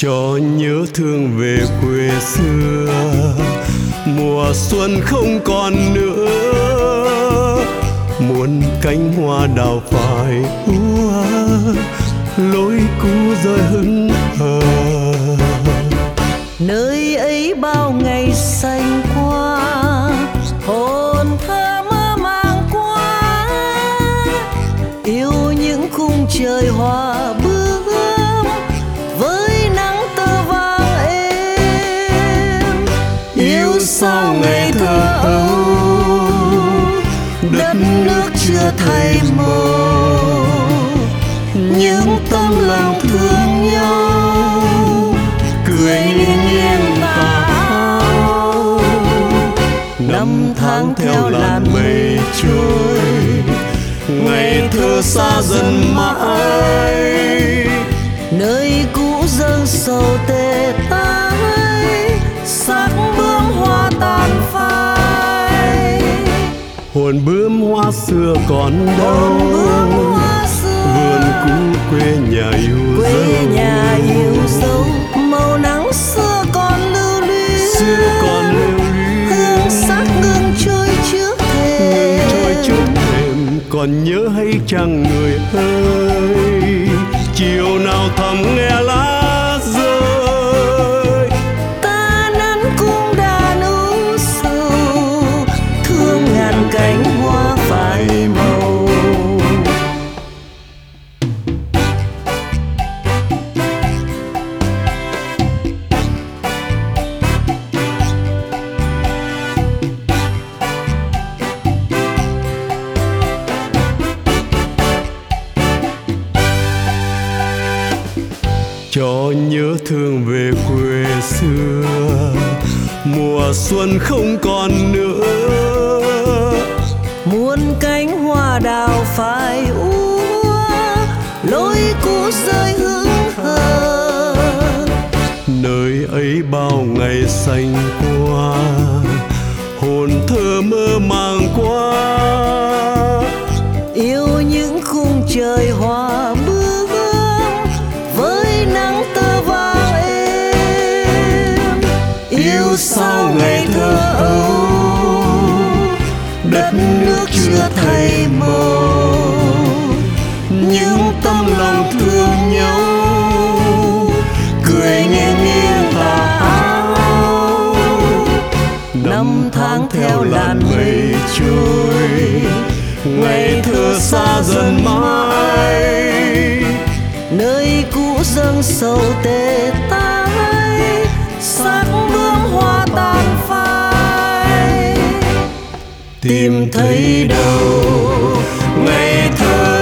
cho nhớ thương về quê xưa. Mùa xuân không còn nữa, muôn cánh hoa đào phai úa, lối cũ rơi hững hờ. Nơi ấy bao ngày xanh qua, hồn thơ mơ màng quá, yêu những khung trời hoa bướm với nắng tơ vàng êm. Yêu sao ngày thơ ấu, đất nước chưa thay màu, những tấm lòng thương nhau cười nghiêng nghiêng tà áo. Năm tháng theo làn mây trôi, ngày thơ xa dần mãi. Nơi cũ dâng sầu tê tái, sắc bướm hoa tàn phai. Hồn bướm hoa xưa còn đâu, vườn cũ quê nhà yêu dấu. Màu nắng xưa còn lưu luyến, hương sắc ngừng trôi trước thềm. Còn nhớ hay chăng người ơi, chiều nào thầm nghe lá rơi. Ta nắn cung đàn u sầu, thương ngàn cánh hoa phai màu. Cho nhớ thương về quê xưa, mùa xuân không còn nữa, Muôn cánh hoa đào phai úa, lối cũ rơi hững hờ. nơi ấy bao ngày xanh qua, hồn thơ mơ màng quá. Yêu những khung trời hoa bướm với nắng tơ vàng êm. Yêu sao ngày thơ ấu, đất nước chưa thay màu, những tấm lòng thương nhau cười nghiêng nghiêng tà áo. Năm tháng theo làn mây trôi, ngày thơ xa dần mãi. nơi cũ dâng sầu tê tái, sắc bướm hoa tàn phai. Tìm thấy đâu ngày thơ